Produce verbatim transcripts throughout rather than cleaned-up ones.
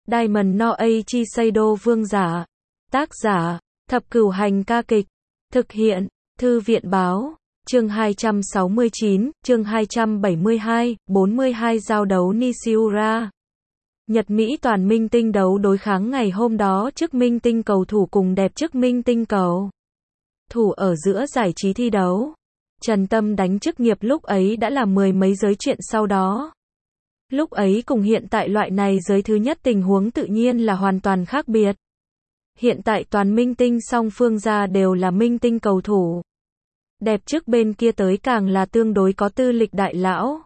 Diamond no Eiichi Seido vương giả. Tác giả, Thập Cửu Hành ca kịch. Thực hiện, Thư viện báo. Chương hai trăm sáu mươi chín, chương hai trăm bảy mươi hai, bốn mươi hai giao đấu Nishiura. Nhật Mỹ toàn minh tinh đấu đối kháng ngày hôm đó trước minh tinh cầu thủ cùng đẹp trước minh tinh cầu thủ ở giữa giải trí thi đấu. Trần Tâm đánh chức nghiệp lúc ấy đã là mười mấy giới chuyện sau đó. Lúc ấy cùng hiện tại loại này giới thứ nhất tình huống tự nhiên là hoàn toàn khác biệt. Hiện tại toàn minh tinh song phương ra đều là minh tinh cầu thủ. Đẹp trước bên kia tới càng là tương đối có tư lịch đại lão.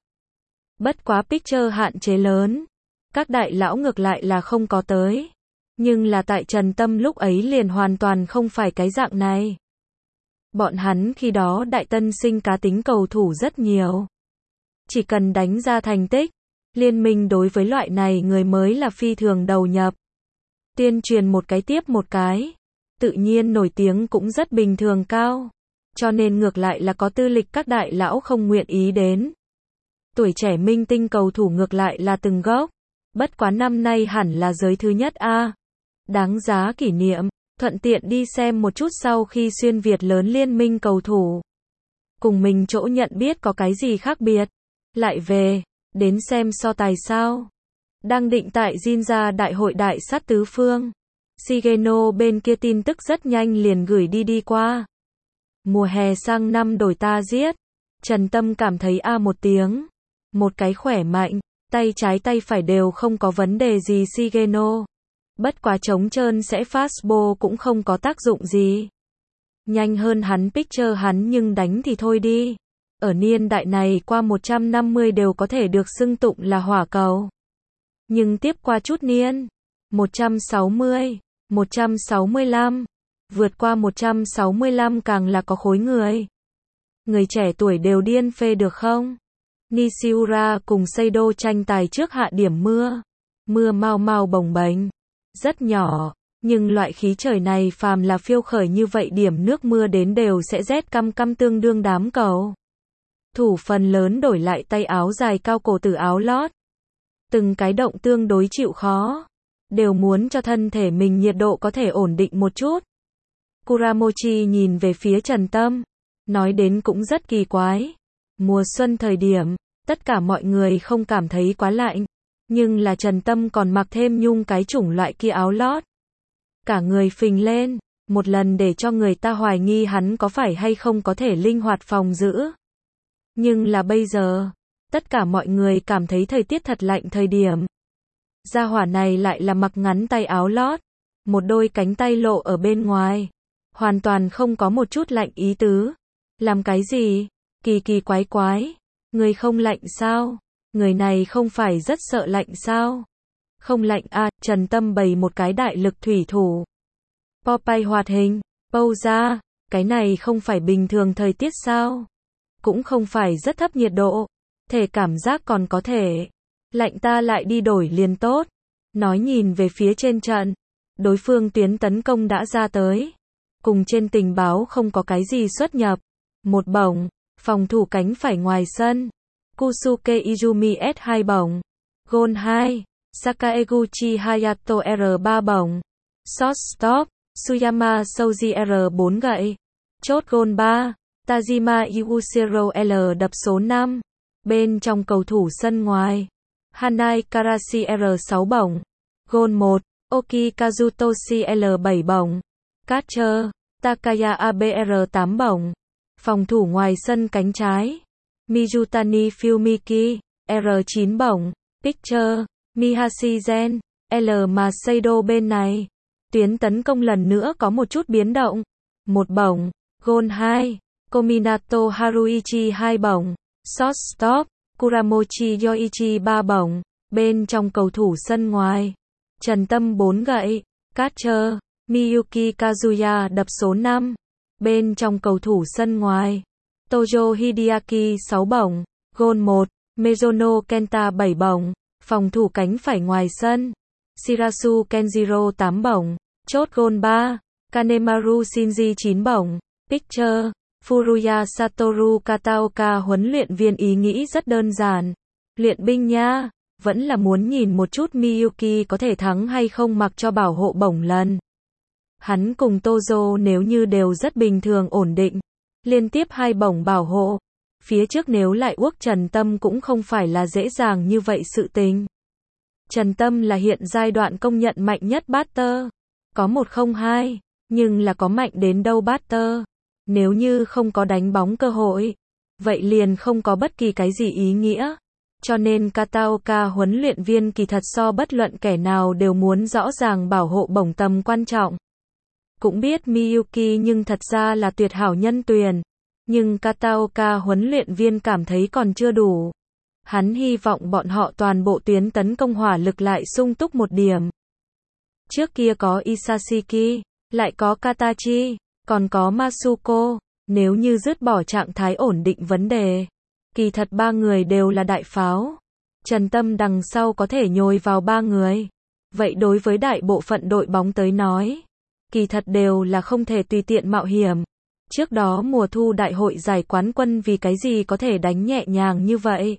Bất quá picture hạn chế lớn. Các đại lão ngược lại là không có tới. Nhưng là tại Trần Tâm lúc ấy liền hoàn toàn không phải cái dạng này. Bọn hắn khi đó đại tân sinh cá tính cầu thủ rất nhiều. Chỉ cần đánh ra thành tích, liên minh đối với loại này người mới là phi thường đầu nhập. Tuyên truyền một cái tiếp một cái. Tự nhiên nổi tiếng cũng rất bình thường cao. Cho nên ngược lại là có tư lịch các đại lão không nguyện ý đến. Tuổi trẻ minh tinh cầu thủ ngược lại là từng gốc. Bất quá năm nay hẳn là giới thứ nhất a. Đáng giá kỷ niệm, thuận tiện đi xem một chút sau khi xuyên Việt lớn liên minh cầu thủ. Cùng mình chỗ nhận biết có cái gì khác biệt. Lại về, đến xem so tài sao. Đang định tại Jinja đại hội đại sát tứ phương. Shigeno bên kia tin tức rất nhanh liền gửi đi đi qua. Mùa hè sang năm đổi ta giết. Trần Tâm cảm thấy a một tiếng. Một cái khỏe mạnh, tay trái tay phải đều không có vấn đề gì Shigeno. Bất quá trống trơn sẽ fastball cũng không có tác dụng gì. Nhanh hơn hắn picture hắn nhưng đánh thì thôi đi. Ở niên đại này qua một trăm năm mươi đều có thể được xưng tụng là hỏa cầu. Nhưng tiếp qua chút niên, một trăm sáu mươi, một trăm sáu mươi lăm, vượt qua một trăm sáu mươi lăm càng là có khối người. Người trẻ tuổi đều điên phê được không? Nishiura cùng Seido tranh tài trước hạ điểm mưa. Mưa mau mau bồng bềnh. Rất nhỏ, nhưng loại khí trời này phàm là phiêu khởi như vậy điểm nước mưa đến đều sẽ rét căm căm tương đương đám cầu. Thủ phần lớn đổi lại tay áo dài cao cổ từ áo lót. Từng cái động tương đối chịu khó. Đều muốn cho thân thể mình nhiệt độ có thể ổn định một chút. Kuramochi nhìn về phía Trần Tâm. Nói đến cũng rất kỳ quái. Mùa xuân thời điểm, tất cả mọi người không cảm thấy quá lạnh. Nhưng là Trần Tâm còn mặc thêm nhung cái chủng loại kia áo lót. Cả người phình lên. Một lần để cho người ta hoài nghi hắn có phải hay không có thể linh hoạt phòng giữ. Nhưng là bây giờ, tất cả mọi người cảm thấy thời tiết thật lạnh thời điểm. Gia hỏa này lại là mặc ngắn tay áo lót. Một đôi cánh tay lộ ở bên ngoài. Hoàn toàn không có một chút lạnh ý tứ. Làm cái gì? Kỳ kỳ quái quái. Người không lạnh sao? Người này không phải rất sợ lạnh sao? Không lạnh à, Trần Tâm bày một cái đại lực thủy thủ. Popeye hoạt hình, pâu ra, cái này không phải bình thường thời tiết sao? Cũng không phải rất thấp nhiệt độ. Thể cảm giác còn có thể. Lạnh ta lại đi đổi liền tốt. Nói nhìn về phía trên trận. Đối phương tuyến tấn công đã ra tới. Cùng trên tình báo không có cái gì xuất nhập. Một bổng, phòng thủ cánh phải ngoài sân. Kusuke Izumi S hai bổng. Gôn hai. Sakaeguchi Hayato R ba bổng. Shortstop, Suyama Shoji R bốn gậy. Chốt gôn ba. Tajima Iwusiro L đập số năm. Bên trong cầu thủ sân ngoài. Hanai Karashi R sáu bổng. Gôn một. Oki Kazutoshi L bảy bổng. Catcher, Takaya A B R tám bổng. Phòng thủ ngoài sân cánh trái. Mizutani Fumiki, R chín bổng. Pitcher, Mihashi Gen, L mà Seido bên này. Tuyến tấn công lần nữa có một chút biến động. Một bổng. Gôn hai. Kominato Haruichi hai bổng. Shortstop, Kuramochi Yoichi ba bổng. Bên trong cầu thủ sân ngoài. Trần Tâm bốn gậy. Catcher, Miyuki Kazuya đập số năm. Bên trong cầu thủ sân ngoài. Tojo Hideaki sáu bổng. Gôn một. Mizuno Kenta bảy bổng. Phòng thủ cánh phải ngoài sân. Shirasu Kenjiro tám bổng. Chốt gôn ba. Kanemaru Shinji chín bổng. Pitcher, Furuya Satoru Kataoka huấn luyện viên ý nghĩ rất đơn giản. Luyện binh nha. vẫn là muốn nhìn một chút Miyuki có thể thắng hay không mặc cho bảo hộ bổng lần. Hắn cùng Tozo nếu như đều rất bình thường ổn định, liên tiếp hai bổng bảo hộ, phía trước nếu lại uốc Trần Tâm cũng không phải là dễ dàng như vậy sự tình. Trần Tâm là hiện giai đoạn công nhận mạnh nhất batter, có một không hai, nhưng là có mạnh đến đâu batter, nếu như không có đánh bóng cơ hội, vậy liền không có bất kỳ cái gì ý nghĩa. Cho nên Kataoka huấn luyện viên kỳ thật so bất luận kẻ nào đều muốn rõ ràng bảo hộ bổng tầm quan trọng. Cũng biết Miyuki nhưng thật ra là tuyệt hảo nhân tuyển, nhưng Kataoka huấn luyện viên cảm thấy còn chưa đủ. Hắn hy vọng bọn họ toàn bộ tuyến tấn công hỏa lực lại sung túc một điểm. Trước kia có Isashiki, lại có Katachi, còn có Masuko, nếu như dứt bỏ trạng thái ổn định vấn đề, kỳ thật ba người đều là đại pháo. Trần Tâm đằng sau có thể nhồi vào ba người. Vậy đối với đại bộ phận đội bóng tới nói, kỳ thật đều là không thể tùy tiện mạo hiểm. Trước đó mùa thu đại hội giải quán quân vì cái gì có thể đánh nhẹ nhàng như vậy?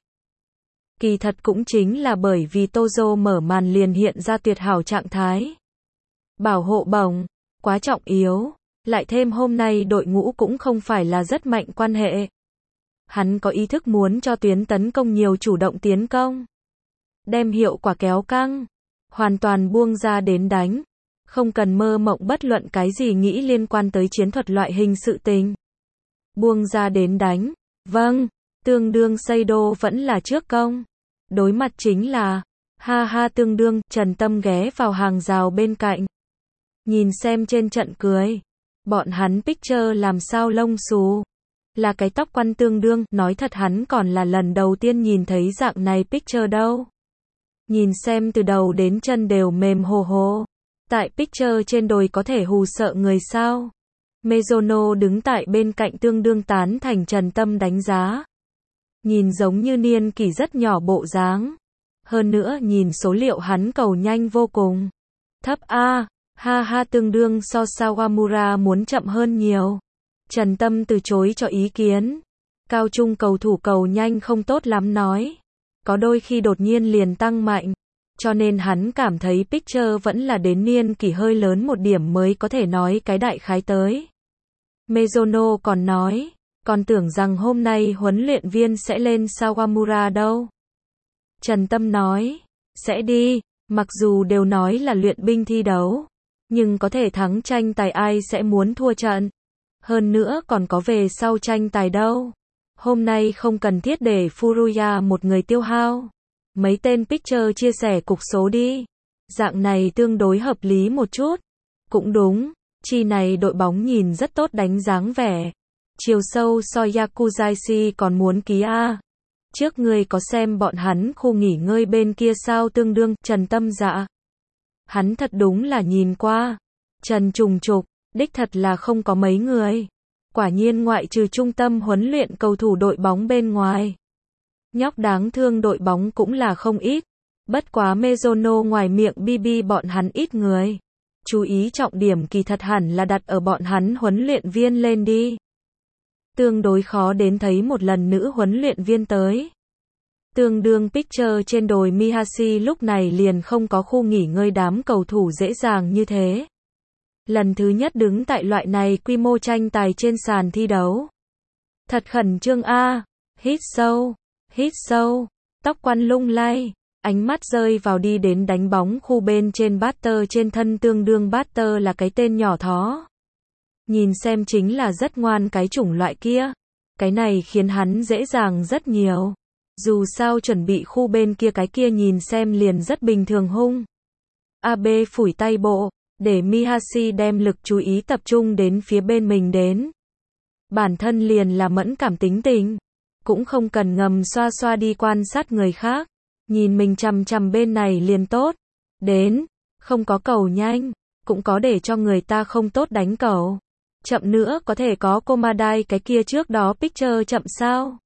Kỳ thật cũng chính là bởi vì Tozo mở màn liền hiện ra tuyệt hảo trạng thái. Bảo hộ bổng, quá trọng yếu, lại thêm hôm nay đội ngũ cũng không phải là rất mạnh quan hệ. Hắn có ý thức muốn cho tuyến tấn công nhiều chủ động tiến công. Đem hiệu quả kéo căng, hoàn toàn buông ra đến đánh. Không cần mơ mộng bất luận cái gì nghĩ liên quan tới chiến thuật loại hình sự tình. Buông ra đến đánh, vâng, tương đương Seido vẫn là trước công. Đối mặt chính là, ha ha tương đương, Trần Tâm ghé vào hàng rào bên cạnh. Nhìn xem trên trận cười, bọn hắn picture làm sao lông xù. Là cái tóc quăn tương đương, nói thật hắn còn là lần đầu tiên nhìn thấy dạng này picture đâu. Nhìn xem từ đầu đến chân đều mềm hồ hồ. Tại picture trên đồi có thể hù sợ người sao. Mizuno đứng tại bên cạnh tương đương tán thành Trần Tâm đánh giá. Nhìn giống như niên kỷ rất nhỏ bộ dáng. Hơn nữa nhìn số liệu hắn cầu nhanh vô cùng. Thấp A, ha ha tương đương so Sawamura muốn chậm hơn nhiều. Trần Tâm từ chối cho ý kiến. Cao trung cầu thủ cầu nhanh không tốt lắm nói. Có đôi khi đột nhiên liền tăng mạnh. Cho nên hắn cảm thấy picture vẫn là đến niên kỷ hơi lớn một điểm mới có thể nói cái đại khái tới. Mizuno còn nói, còn tưởng rằng hôm nay huấn luyện viên sẽ lên Sawamura đâu. Trần Tâm nói, sẽ đi, mặc dù đều nói là luyện binh thi đấu, nhưng có thể thắng tranh tài ai sẽ muốn thua trận. Hơn nữa còn có về sau tranh tài đâu. Hôm nay không cần thiết để Furuya một người tiêu hao. Mấy tên picture chia sẻ cục số đi. Dạng này tương đối hợp lý một chút. Cũng đúng, chi này đội bóng nhìn rất tốt đánh dáng vẻ. Chiều sâu so Yakuzaishi còn muốn ký A. Trước người có xem bọn hắn khu nghỉ ngơi bên kia sao tương đương, Trần Tâm dạ. Hắn thật đúng là nhìn qua. Trần trùng trục, đích thật là không có mấy người. Quả nhiên ngoại trừ trung tâm huấn luyện cầu thủ đội bóng bên ngoài. Nhóc đáng thương đội bóng cũng là không ít. Bất quá Mizuno ngoài miệng bê bê bọn hắn ít người. Chú ý trọng điểm kỳ thật hẳn là đặt ở bọn hắn huấn luyện viên lên đi. Tương đối khó đến thấy một lần nữ huấn luyện viên tới. Tương đương picture trên đồi Mihashi lúc này liền không có khu nghỉ ngơi đám cầu thủ dễ dàng như thế. Lần thứ nhất đứng tại loại này quy mô tranh tài trên sàn thi đấu. Thật khẩn trương a, hít sâu, hít sâu, tóc quăn lung lay, ánh mắt rơi vào đi đến đánh bóng khu bên trên batter trên thân tương đương batter là cái tên nhỏ thó. Nhìn xem chính là rất ngoan cái chủng loại kia. Cái này khiến hắn dễ dàng rất nhiều. Dù sao chuẩn bị khu bên kia cái kia nhìn xem liền rất bình thường hung. a bê phủi tay bộ, để Mihashi đem lực chú ý tập trung đến phía bên mình đến. Bản thân liền là mẫn cảm tính tình. Cũng không cần ngầm xoa xoa đi quan sát người khác. Nhìn mình chằm chằm bên này liền tốt. Đến, không có cầu nhanh, cũng có để cho người ta không tốt đánh cầu. Chậm nữa có thể có Komadai cái kia trước đó picture chậm sao.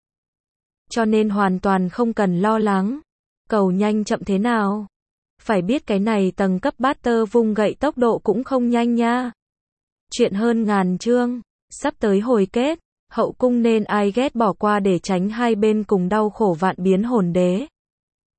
Cho nên hoàn toàn không cần lo lắng. Cầu nhanh chậm thế nào? Phải biết cái này tầng cấp batter vung gậy tốc độ cũng không nhanh nha. Chuyện hơn ngàn chương, sắp tới hồi kết, hậu cung nên ai ghét bỏ qua để tránh hai bên cùng đau khổ vạn biến hồn đế.